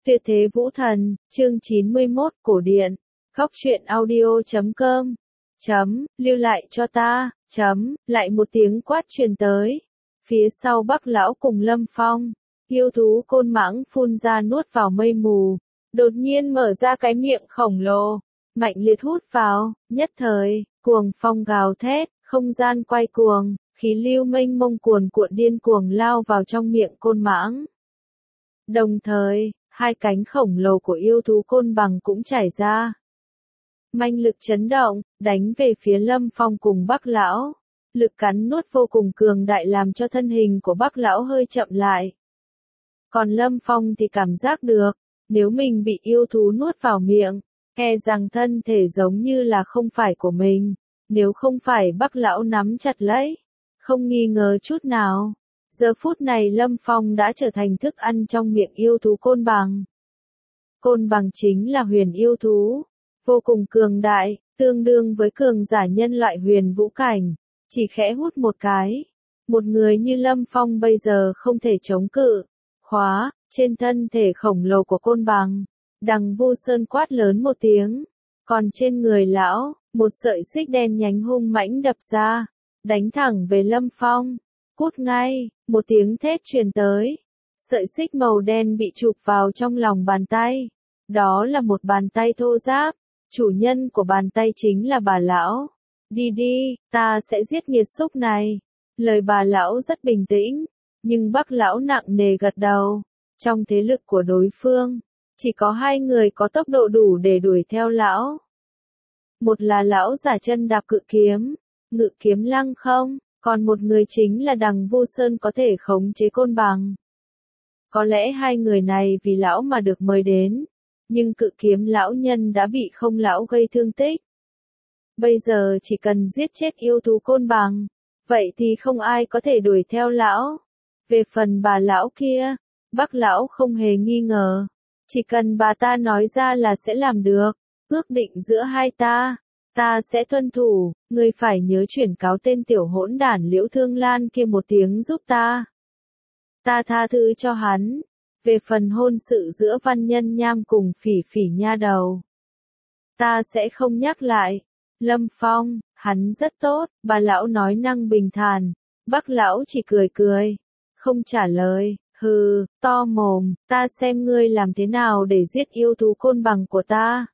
Tuyệt thế vũ thần, chương 91, cổ điển. Góc truyện audio.com. Lưu lại cho ta. Lại một tiếng quát truyền tới. Phía sau Bắc lão cùng Lâm Phong, yêu thú côn mãng phun ra nuốt vào mây mù, đột nhiên mở ra cái miệng khổng lồ, mạnh liệt hút vào, nhất thời, cuồng phong gào thét, không gian quay cuồng, khí lưu mênh mông cuồn cuộn điên cuồng lao vào trong miệng côn mãng. Đồng thời, hai cánh khổng lồ của yêu thú côn bằng cũng chảy ra. Manh lực chấn động, đánh về phía Lâm Phong cùng Bắc lão. Lực cắn nuốt vô cùng cường đại làm cho thân hình của Bắc lão hơi chậm lại. Còn Lâm Phong thì cảm giác được, nếu mình bị yêu thú nuốt vào miệng, e rằng thân thể giống như là không phải của mình. Nếu không phải Bắc lão nắm chặt lấy, không nghi ngờ chút nào. Giờ phút này Lâm Phong đã trở thành thức ăn trong miệng yêu thú côn bằng. Côn bằng chính là huyền yêu thú, vô cùng cường đại, tương đương với cường giả nhân loại huyền vũ cảnh, chỉ khẽ hút một cái. Một người như Lâm Phong bây giờ không thể chống cự. Khóa, trên thân thể khổng lồ của côn bằng, Đằng Vu Sơn quát lớn một tiếng, còn trên người lão, một sợi xích đen nhánh hung mãnh đập ra, đánh thẳng về Lâm Phong. Cút ngay, một tiếng thét truyền tới. Sợi xích màu đen bị chụp vào trong lòng bàn tay. Đó là một bàn tay thô ráp. Chủ nhân của bàn tay chính là bà lão. Đi đi, ta sẽ giết nghiệt xúc này. Lời bà lão rất bình tĩnh, nhưng Bắc lão nặng nề gật đầu. Trong thế lực của đối phương, chỉ có hai người có tốc độ đủ để đuổi theo lão. Một là lão giả chân đạp cự kiếm, ngự kiếm lăng không. Còn một người chính là Đằng Vu Sơn có thể khống chế côn bằng. Có lẽ hai người này vì lão mà được mời đến, nhưng cự kiếm lão nhân đã bị không lão gây thương tích. Bây giờ chỉ cần giết chết yêu thú côn bằng, vậy thì không ai có thể đuổi theo lão. Về phần bà lão kia, Bắc lão không hề nghi ngờ, chỉ cần bà ta nói ra là sẽ làm được, ước định giữa hai ta sẽ tuân thủ, ngươi phải nhớ chuyển cáo tên tiểu hỗn đản Liễu Thương Lan kia một tiếng giúp ta. Ta tha thứ cho hắn. Về phần hôn sự giữa Văn Nhân Nham cùng Phỉ Phỉ nha đầu, ta sẽ không nhắc lại. Lâm Phong, hắn rất tốt, bà lão nói năng bình thản. Bắc lão chỉ cười cười, không trả lời. Hừ, to mồm, ta xem ngươi làm thế nào để giết yêu thú côn bằng của ta.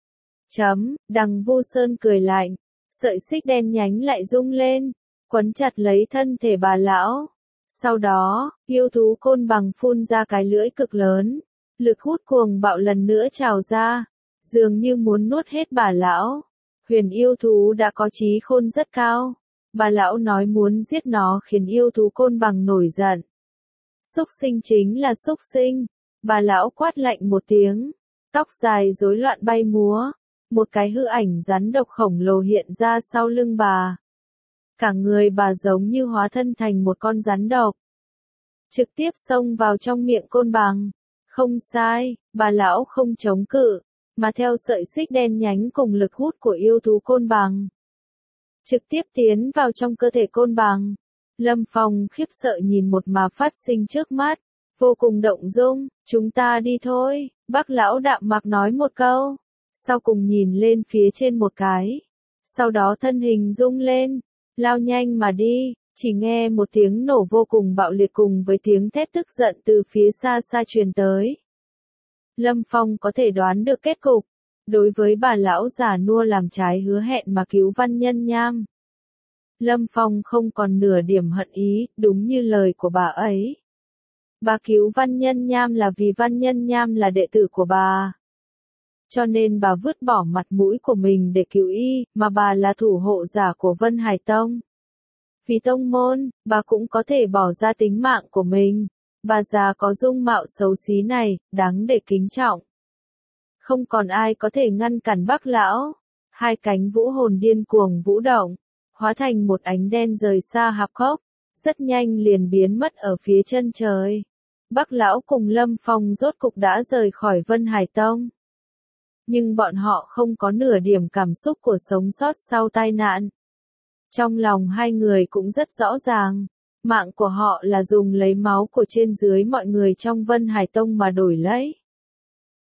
Đằng Vu Sơn cười lạnh, sợi xích đen nhánh lại rung lên, quấn chặt lấy thân thể bà lão. Sau đó, yêu thú côn bằng phun ra cái lưỡi cực lớn, lực hút cuồng bạo lần nữa trào ra, dường như muốn nuốt hết bà lão. Huyền yêu thú đã có trí khôn rất cao, bà lão nói muốn giết nó khiến yêu thú côn bằng nổi giận. Xúc sinh chính là xúc sinh, bà lão quát lạnh một tiếng, tóc dài rối loạn bay múa. Một cái hư ảnh rắn độc khổng lồ hiện ra sau lưng bà. Cả người bà giống như hóa thân thành một con rắn độc, trực tiếp xông vào trong miệng côn bằng. Không sai, bà lão không chống cự, mà theo sợi xích đen nhánh cùng lực hút của yêu thú côn bằng, trực tiếp tiến vào trong cơ thể côn bằng. Lâm Phong khiếp sợ nhìn một màn phát sinh trước mắt, vô cùng động dung. Chúng ta đi thôi, Bắc lão đạm mạc nói một câu. Sau cùng nhìn lên phía trên một cái, sau đó thân hình rung lên, lao nhanh mà đi. Chỉ nghe một tiếng nổ vô cùng bạo liệt cùng với tiếng thét tức giận từ phía xa xa truyền tới. Lâm Phong có thể đoán được kết cục, đối với bà lão già nua làm trái hứa hẹn mà cứu Văn Nhân Nham, Lâm Phong không còn nửa điểm hận ý, đúng như lời của bà ấy. Bà cứu Văn Nhân Nham là vì Văn Nhân Nham là đệ tử của bà, cho nên bà vứt bỏ mặt mũi của mình để cứu y, mà bà là thủ hộ giả của Vân Hải Tông. Vì tông môn, bà cũng có thể bỏ ra tính mạng của mình. Bà già có dung mạo xấu xí này, đáng để kính trọng. Không còn ai có thể ngăn cản Bắc lão. Hai cánh vũ hồn điên cuồng vũ động, hóa thành một ánh đen rời xa hạp cốc, rất nhanh liền biến mất ở phía chân trời. Bắc lão cùng Lâm Phong rốt cục đã rời khỏi Vân Hải Tông. Nhưng bọn họ không có nửa điểm cảm xúc của sống sót sau tai nạn. Trong lòng hai người cũng rất rõ ràng, mạng của họ là dùng lấy máu của trên dưới mọi người trong Vân Hải Tông mà đổi lấy.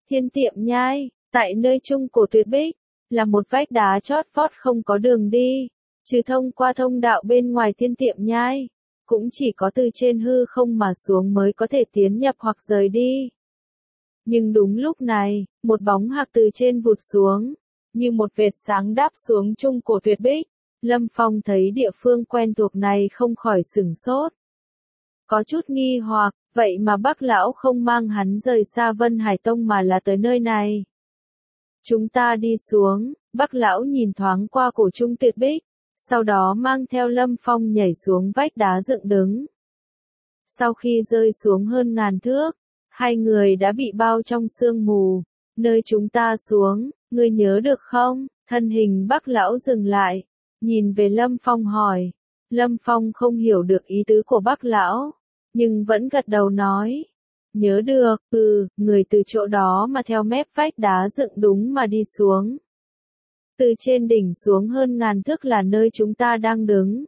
Thiên Tiệm Nhai, tại nơi trung cổ tuyệt bích, là một vách đá chót vót không có đường đi, trừ thông qua thông đạo bên ngoài Thiên Tiệm Nhai, cũng chỉ có từ trên hư không mà xuống mới có thể tiến nhập hoặc rời đi. Nhưng đúng lúc này, một bóng hạc từ trên vụt xuống, như một vệt sáng đáp xuống trung cổ tuyệt bích. Lâm Phong thấy địa phương quen thuộc này không khỏi sửng sốt. Có chút nghi hoặc, vậy mà Bác lão không mang hắn rời xa Vân Hải Tông mà là tới nơi này. Chúng ta đi xuống, Bác lão nhìn thoáng qua cổ trung tuyệt bích, sau đó mang theo Lâm Phong nhảy xuống vách đá dựng đứng. Sau khi rơi xuống hơn ngàn thước, hai người đã bị bao trong sương mù. Nơi chúng ta xuống, ngươi nhớ được không? Thân hình Bác lão dừng lại, nhìn về Lâm Phong hỏi. Lâm Phong không hiểu được ý tứ của Bác lão, nhưng vẫn gật đầu nói. Nhớ được, người từ chỗ đó mà theo mép vách đá dựng đúng mà đi xuống. Từ trên đỉnh xuống hơn ngàn thước là nơi chúng ta đang đứng.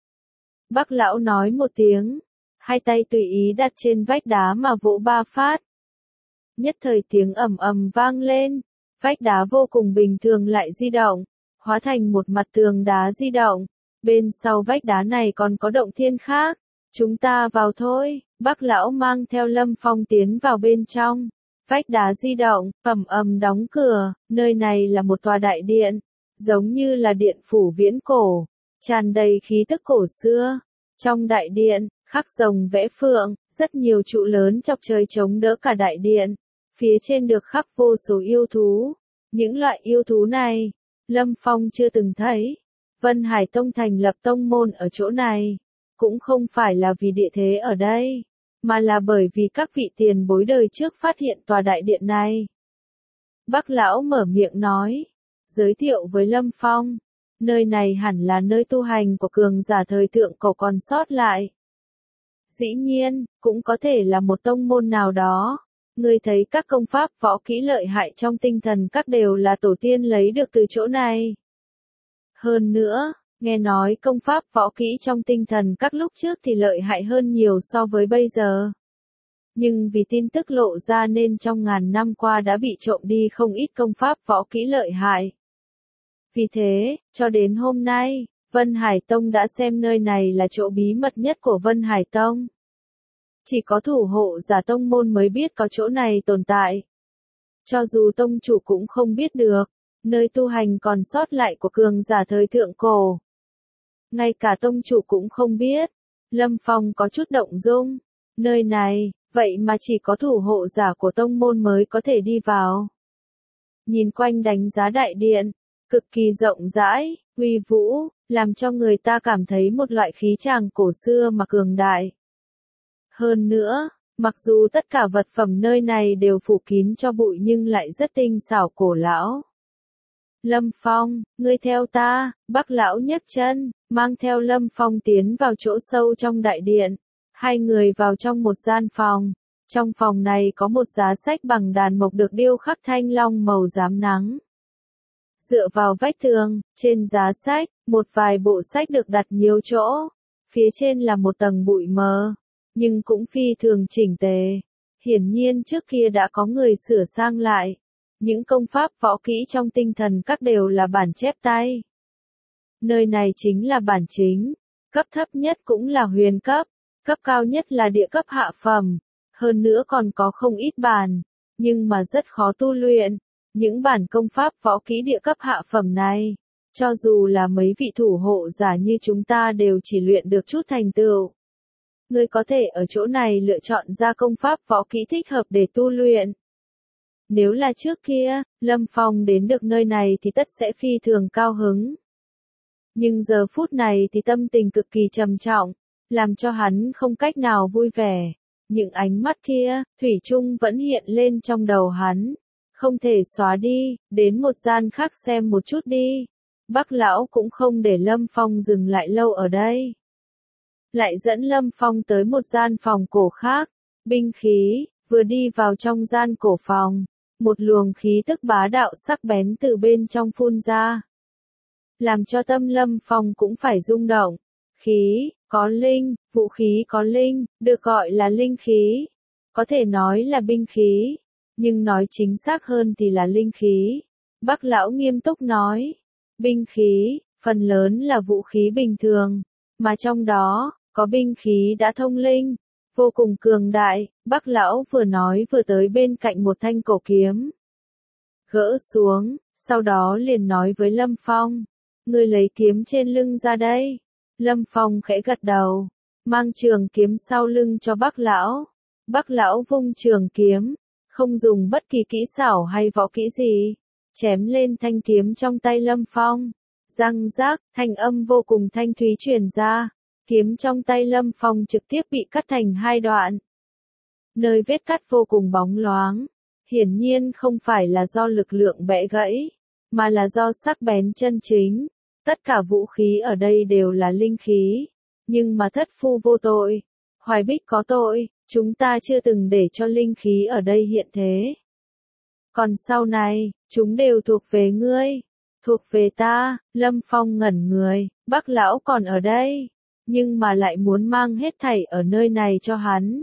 Bác lão nói một tiếng, hai tay tùy ý đặt trên vách đá mà vỗ ba phát. Nhất thời tiếng ầm ầm vang lên, vách đá vô cùng bình thường lại di động, hóa thành một mặt tường đá di động. Bên sau vách đá này còn có động thiên khác. Chúng ta vào thôi, Bác lão mang theo Lâm Phong tiến vào bên trong. Vách đá di động, ầm ầm đóng cửa, nơi này là một tòa đại điện, giống như là điện phủ viễn cổ, tràn đầy khí tức cổ xưa. Trong đại điện, khắc rồng vẽ phượng, rất nhiều trụ lớn chọc trời chống đỡ cả đại điện. Phía trên được khắc vô số yêu thú. Những loại yêu thú này, Lâm Phong chưa từng thấy. Vân Hải Tông thành lập tông môn ở chỗ này, cũng không phải là vì địa thế ở đây, mà là bởi vì các vị tiền bối đời trước phát hiện tòa đại điện này. Bác lão mở miệng nói, giới thiệu với Lâm Phong, nơi này hẳn là nơi tu hành của cường giả thời thượng cổ còn sót lại. Dĩ nhiên, cũng có thể là một tông môn nào đó. Ngươi thấy các công pháp võ kỹ lợi hại trong tinh thần các đều là tổ tiên lấy được từ chỗ này. Hơn nữa, nghe nói công pháp võ kỹ trong tinh thần các lúc trước thì lợi hại hơn nhiều so với bây giờ. Nhưng vì tin tức lộ ra nên trong ngàn năm qua đã bị trộm đi không ít công pháp võ kỹ lợi hại. Vì thế, cho đến hôm nay, Vân Hải Tông đã xem nơi này là chỗ bí mật nhất của Vân Hải Tông. Chỉ có thủ hộ giả tông môn mới biết có chỗ này tồn tại. Cho dù tông chủ cũng không biết được, nơi tu hành còn sót lại của cường giả thời thượng cổ. Ngay cả tông chủ cũng không biết. Lâm Phong có chút động dung. Nơi này, vậy mà chỉ có thủ hộ giả của tông môn mới có thể đi vào. Nhìn quanh đánh giá đại điện, cực kỳ rộng rãi, uy vũ, làm cho người ta cảm thấy một loại khí tràng cổ xưa mà cường đại. Hơn nữa, mặc dù tất cả vật phẩm nơi này đều phủ kín cho bụi nhưng lại rất tinh xảo cổ lão. Lâm Phong, ngươi theo ta, Bác lão nhấc chân, mang theo Lâm Phong tiến vào chỗ sâu trong đại điện. Hai người vào trong một gian phòng. Trong phòng này có một giá sách bằng đàn mộc được điêu khắc thanh long màu rám nắng. Dựa vào vách tường, trên giá sách, một vài bộ sách được đặt nhiều chỗ. Phía trên là một tầng bụi mờ, nhưng cũng phi thường chỉnh tề. Hiển nhiên trước kia đã có người sửa sang lại. Những công pháp võ kỹ trong tinh thần các đều là bản chép tay. Nơi này chính là bản chính, cấp thấp nhất cũng là huyền cấp, cấp cao nhất là địa cấp hạ phẩm, hơn nữa còn có không ít bản, nhưng mà rất khó tu luyện. Những bản công pháp võ kỹ địa cấp hạ phẩm này, cho dù là mấy vị thủ hộ giả như chúng ta đều chỉ luyện được chút thành tựu. Ngươi có thể ở chỗ này lựa chọn ra công pháp võ kỹ thích hợp để tu luyện. Nếu là trước kia, Lâm Phong đến được nơi này thì tất sẽ phi thường cao hứng. Nhưng giờ phút này thì tâm tình cực kỳ trầm trọng, làm cho hắn không cách nào vui vẻ. Những ánh mắt kia, thủy chung vẫn hiện lên trong đầu hắn. Không thể xóa đi, đến một gian khác xem một chút đi. Bác lão cũng không để Lâm Phong dừng lại lâu ở đây. Lại dẫn Lâm Phong tới một gian phòng cổ khác. Binh khí, vừa đi vào trong gian cổ phòng. Một luồng khí tức bá đạo sắc bén từ bên trong phun ra. Làm cho tâm Lâm Phong cũng phải rung động. Khí, có linh, vũ khí có linh, được gọi là linh khí. Có thể nói là binh khí. nhưng nói chính xác hơn thì là linh khí. Bác lão nghiêm túc nói, binh khí, phần lớn là vũ khí bình thường, mà trong đó, có binh khí đã thông linh, vô cùng cường đại. Bác lão vừa nói vừa tới bên cạnh một thanh cổ kiếm. Gỡ xuống, sau đó liền nói với Lâm Phong, ngươi lấy kiếm trên lưng ra đây. Lâm Phong khẽ gật đầu, mang trường kiếm sau lưng cho bác lão. Bác lão vung trường kiếm, không dùng bất kỳ kỹ xảo hay võ kỹ gì, chém lên thanh kiếm trong tay Lâm Phong. Răng rác, thanh âm vô cùng thanh thúy truyền ra, kiếm trong tay Lâm Phong trực tiếp bị cắt thành hai đoạn. Nơi vết cắt vô cùng bóng loáng, hiển nhiên không phải là do lực lượng bẻ gãy, mà là do sắc bén chân chính. Tất cả vũ khí ở đây đều là linh khí, nhưng mà thất phu vô tội, Hoài Bích có tội, chúng ta chưa từng để cho linh khí ở đây hiện thế. Còn sau này, chúng đều thuộc về ngươi, thuộc về ta. Lâm Phong ngẩn người, bác lão còn ở đây, nhưng mà lại muốn mang hết thảy ở nơi này cho hắn.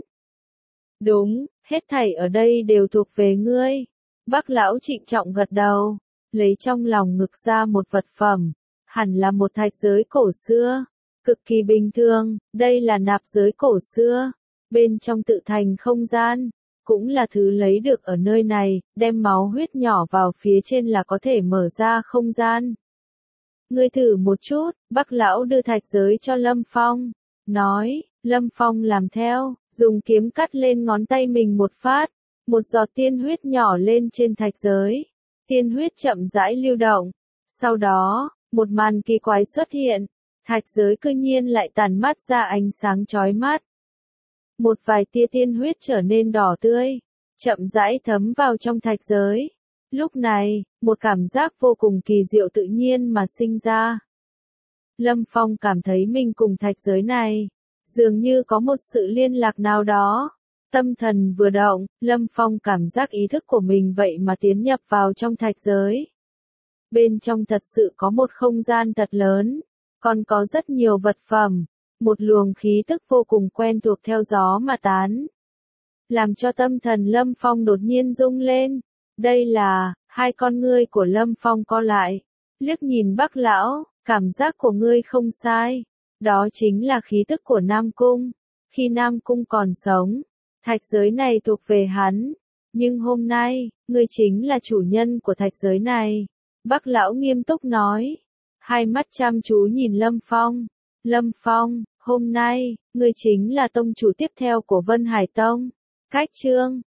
Đúng, hết thảy ở đây đều thuộc về ngươi. Bác lão trịnh trọng gật đầu, lấy trong lòng ngực ra một vật phẩm, hẳn là một thạch giới cổ xưa, cực kỳ bình thường. Đây là nạp giới cổ xưa, bên trong tự thành không gian, cũng là thứ lấy được ở nơi này, đem máu huyết nhỏ vào phía trên là có thể mở ra không gian. Ngươi thử một chút. Bác lão đưa thạch giới cho Lâm Phong, nói. Lâm Phong làm theo, dùng kiếm cắt lên ngón tay mình một phát, một giọt tiên huyết nhỏ lên trên thạch giới. Tiên huyết chậm rãi lưu động. Sau đó, một màn kỳ quái xuất hiện, thạch giới cư nhiên lại tản mát ra ánh sáng chói mắt. Một vài tia tiên huyết trở nên đỏ tươi, chậm rãi thấm vào trong thạch giới. Lúc này, một cảm giác vô cùng kỳ diệu tự nhiên mà sinh ra. Lâm Phong cảm thấy mình cùng thạch giới này, dường như có một sự liên lạc nào đó. Tâm thần vừa động, Lâm Phong cảm giác ý thức của mình vậy mà tiến nhập vào trong thạch giới. Bên trong thật sự có một không gian thật lớn, còn có rất nhiều vật phẩm, một luồng khí tức vô cùng quen thuộc theo gió mà tán. Làm cho tâm thần Lâm Phong đột nhiên rung lên. Đây là, hai con ngươi của Lâm Phong co lại, liếc nhìn bác lão, cảm giác của ngươi không sai. Đó chính là khí tức của Nam Cung. Khi Nam Cung còn sống, thạch giới này thuộc về hắn. Nhưng hôm nay, ngươi chính là chủ nhân của thạch giới này. Bác lão nghiêm túc nói. Hai mắt chăm chú nhìn Lâm Phong. Lâm Phong, hôm nay, ngươi chính là tông chủ tiếp theo của Vân Hải Tông. Cách chương